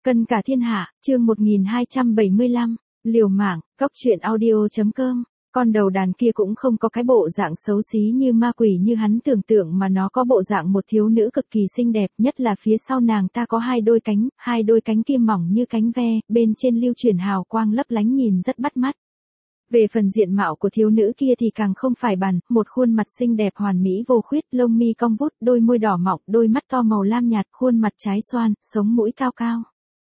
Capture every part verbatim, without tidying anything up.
Cân cả thiên hạ, chương một nghìn hai trăm bảy mươi lăm, liều mạng, cóc truyện audio.com. Con đầu đàn kia cũng không có cái bộ dạng xấu xí như ma quỷ như hắn tưởng tượng mà nó có bộ dạng một thiếu nữ cực kỳ xinh đẹp, nhất là phía sau nàng ta có hai đôi cánh, hai đôi cánh kim mỏng như cánh ve, bên trên lưu chuyển hào quang lấp lánh nhìn rất bắt mắt. Về phần diện mạo của thiếu nữ kia thì càng không phải bàn, một khuôn mặt xinh đẹp hoàn mỹ vô khuyết, lông mi cong vút, đôi môi đỏ mọng, đôi mắt to màu lam nhạt, khuôn mặt trái xoan, sống mũi cao cao.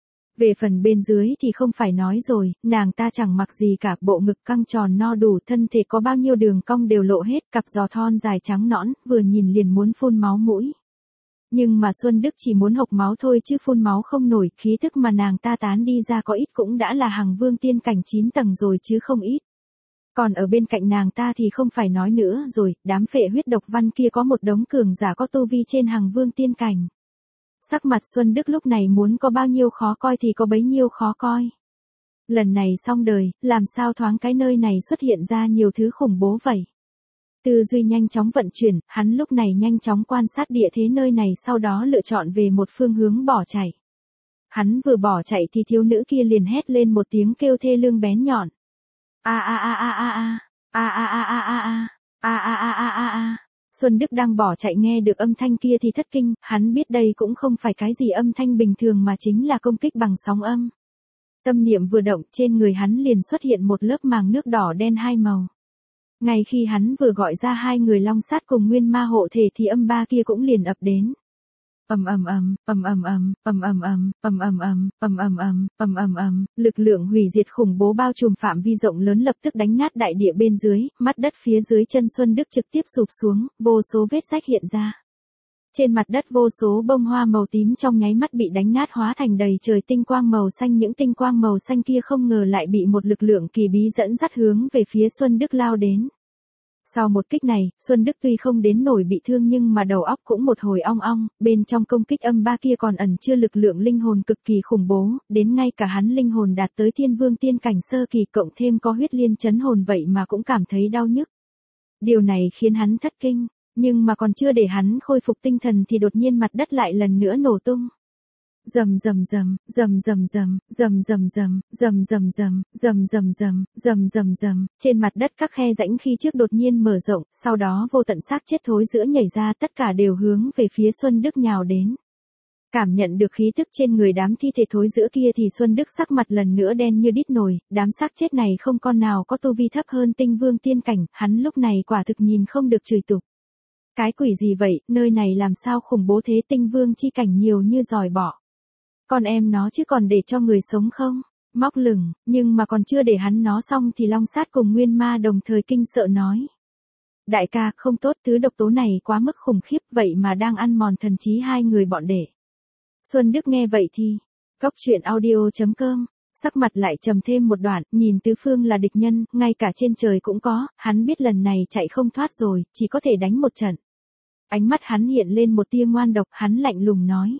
Về phần bên dưới thì không phải nói rồi, nàng ta chẳng mặc gì cả, bộ ngực căng tròn no đủ, thân thể có bao nhiêu đường cong đều lộ hết, cặp giò thon dài trắng nõn, vừa nhìn liền muốn phun máu mũi. Nhưng mà Xuân Đức chỉ muốn hộc máu thôi chứ phun máu không nổi, khí thức mà nàng ta tán đi ra có ít cũng đã là Hằng Vương tiên cảnh chín tầng rồi chứ không ít. Còn ở bên cạnh nàng ta thì không phải nói nữa rồi, đám phệ huyết độc văn kia có một đống cường giả có tu vi trên Hằng Vương tiên cảnh. Sắc mặt Xuân Đức lúc này muốn có bao nhiêu khó coi thì có bấy nhiêu khó coi. Lần này xong đời, làm sao thoáng cái nơi này xuất hiện ra nhiều thứ khủng bố vậy. Tư duy nhanh chóng vận chuyển, hắn lúc này nhanh chóng quan sát địa thế nơi này, sau đó lựa chọn về một phương hướng bỏ chạy. Hắn vừa bỏ chạy thì thiếu nữ kia liền hét lên một tiếng kêu thê lương bén nhọn. A a a a a a, a a a a a a, a a a a a a. Xuân Đức đang bỏ chạy nghe được âm thanh kia thì thất kinh, hắn biết đây cũng không phải cái gì âm thanh bình thường mà chính là công kích bằng sóng âm. Tâm niệm vừa động, trên người hắn liền xuất hiện một lớp màng nước đỏ đen hai màu. Ngay khi hắn vừa gọi ra hai người long sát cùng nguyên ma hộ thể thì âm ba kia cũng liền ập đến. Ầm ầm ầm, ầm ầm ầm, ầm ầm ầm, ầm ầm ầm, ầm ầm ầm, ầm ầm ầm, lực lượng hủy diệt khủng bố bao trùm phạm vi rộng lớn lập tức đánh nát đại địa bên dưới, mắt đất phía dưới chân Xuân Đức trực tiếp sụp xuống, vô số vết rách hiện ra. Trên mặt đất vô số bông hoa màu tím trong nháy mắt bị đánh nát hóa thành đầy trời tinh quang màu xanh, những tinh quang màu xanh kia không ngờ lại bị một lực lượng kỳ bí dẫn dắt hướng về phía Xuân Đức lao đến. Sau một kích này, Xuân Đức tuy không đến nổi bị thương nhưng mà đầu óc cũng một hồi ong ong, bên trong công kích âm ba kia còn ẩn chứa lực lượng linh hồn cực kỳ khủng bố, đến ngay cả hắn linh hồn đạt tới thiên vương tiên cảnh sơ kỳ cộng thêm có huyết liên chấn hồn vậy mà cũng cảm thấy đau nhức. Điều này khiến hắn thất kinh, nhưng mà còn chưa để hắn khôi phục tinh thần thì đột nhiên mặt đất lại lần nữa nổ tung. Rầm rầm rầm, rầm rầm rầm, rầm rầm rầm, rầm rầm rầm, rầm rầm rầm, rầm rầm rầm, trên mặt đất các khe rãnh khi trước đột nhiên mở rộng, sau đó vô tận xác chết thối rữa nhảy ra, tất cả đều hướng về phía Xuân Đức nhào đến. Cảm nhận được khí tức trên người đám thi thể thối rữa kia thì Xuân Đức sắc mặt lần nữa đen như đít nồi, đám xác chết này không con nào có tu vi thấp hơn tinh vương tiên cảnh, hắn lúc này quả thực nhìn không được chửi tục. Cái quỷ gì vậy, nơi này làm sao khủng bố thế, tinh vương chi cảnh nhiều như giòi bọ. Con em nó chứ còn để cho người sống không? Móc lửng, nhưng mà còn chưa để hắn nó xong thì long sát cùng nguyên ma đồng thời kinh sợ nói. Đại ca, không tốt, thứ độc tố này quá mức khủng khiếp vậy mà đang ăn mòn thần trí hai người bọn đệ. Xuân Đức nghe vậy thì, cóc truyện audio.com, sắc mặt lại trầm thêm một đoạn, nhìn tứ phương là địch nhân, ngay cả trên trời cũng có, hắn biết lần này chạy không thoát rồi, chỉ có thể đánh một trận. Ánh mắt hắn hiện lên một tia ngoan độc, hắn lạnh lùng nói.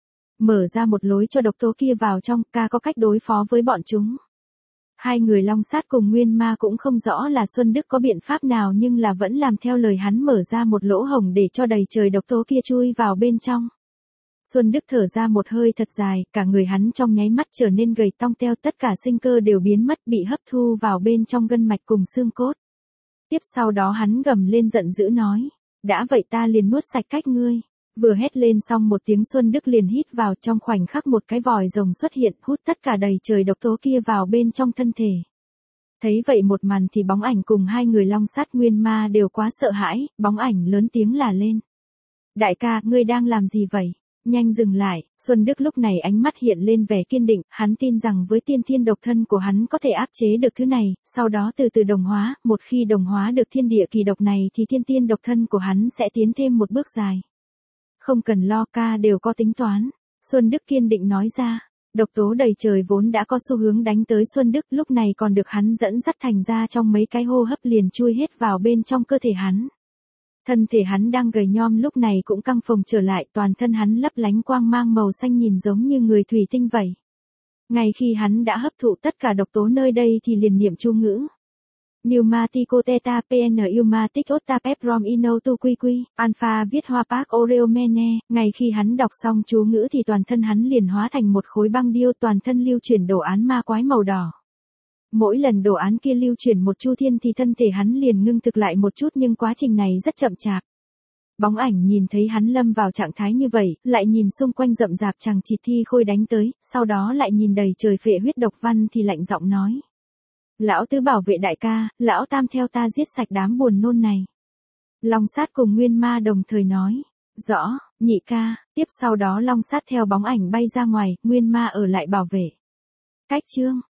Mở ra một lối cho độc tố kia vào trong, ca có cách đối phó với bọn chúng. Hai người long sát cùng nguyên ma cũng không rõ là Xuân Đức có biện pháp nào nhưng là vẫn làm theo lời hắn, mở ra một lỗ hổng để cho đầy trời độc tố kia chui vào bên trong. Xuân Đức thở ra một hơi thật dài, cả người hắn trong nháy mắt trở nên gầy tong teo, tất cả sinh cơ đều biến mất, bị hấp thu vào bên trong gân mạch cùng xương cốt. Tiếp sau đó hắn gầm lên giận dữ nói, đã vậy ta liền nuốt sạch cách ngươi. Vừa hét lên xong một tiếng Xuân Đức liền hít vào, trong khoảnh khắc một cái vòi rồng xuất hiện, hút tất cả đầy trời độc tố kia vào bên trong thân thể. Thấy vậy một màn thì bóng ảnh cùng hai người long sát nguyên ma đều quá sợ hãi, bóng ảnh lớn tiếng là lên. Đại ca, ngươi đang làm gì vậy? Nhanh dừng lại. Xuân Đức lúc này ánh mắt hiện lên vẻ kiên định, hắn tin rằng với tiên thiên độc thân của hắn có thể áp chế được thứ này, sau đó từ từ đồng hóa, một khi đồng hóa được thiên địa kỳ độc này thì thiên tiên độc thân của hắn sẽ tiến thêm một bước dài. Không cần lo, ca đều có tính toán. Xuân Đức kiên định nói ra. Độc tố đầy trời vốn đã có xu hướng đánh tới Xuân Đức, lúc này còn được hắn dẫn dắt thành ra trong mấy cái hô hấp liền chui hết vào bên trong cơ thể hắn. Thân thể hắn đang gầy nhom lúc này cũng căng phồng trở lại, toàn thân hắn lấp lánh quang mang màu xanh nhìn giống như người thủy tinh vậy. Ngay khi hắn đã hấp thụ tất cả độc tố nơi đây thì liền niệm chú ngữ. Pneumatico Theta pê en Pneumatic Otta Peprom Ino Tu Quy Quy, Alpha viết hoa Park Oreo Mene, ngay khi hắn đọc xong chú ngữ thì toàn thân hắn liền hóa thành một khối băng điêu, toàn thân lưu chuyển đồ án ma quái màu đỏ. Mỗi lần đồ án kia lưu chuyển một chu thiên thì thân thể hắn liền ngưng thực lại một chút, nhưng quá trình này rất chậm chạp. Bóng ảnh nhìn thấy hắn lâm vào trạng thái như vậy, lại nhìn xung quanh rậm rạp chằng chịt thi khôi đánh tới, sau đó lại nhìn đầy trời phệ huyết độc văn thì lạnh giọng nói. Lão tứ bảo vệ đại ca, lão tam theo ta giết sạch đám buồn nôn này. Long sát cùng Nguyên Ma đồng thời nói. Rõ, nhị ca, tiếp sau đó Long sát theo bóng ảnh bay ra ngoài, Nguyên Ma ở lại bảo vệ. Cách chương.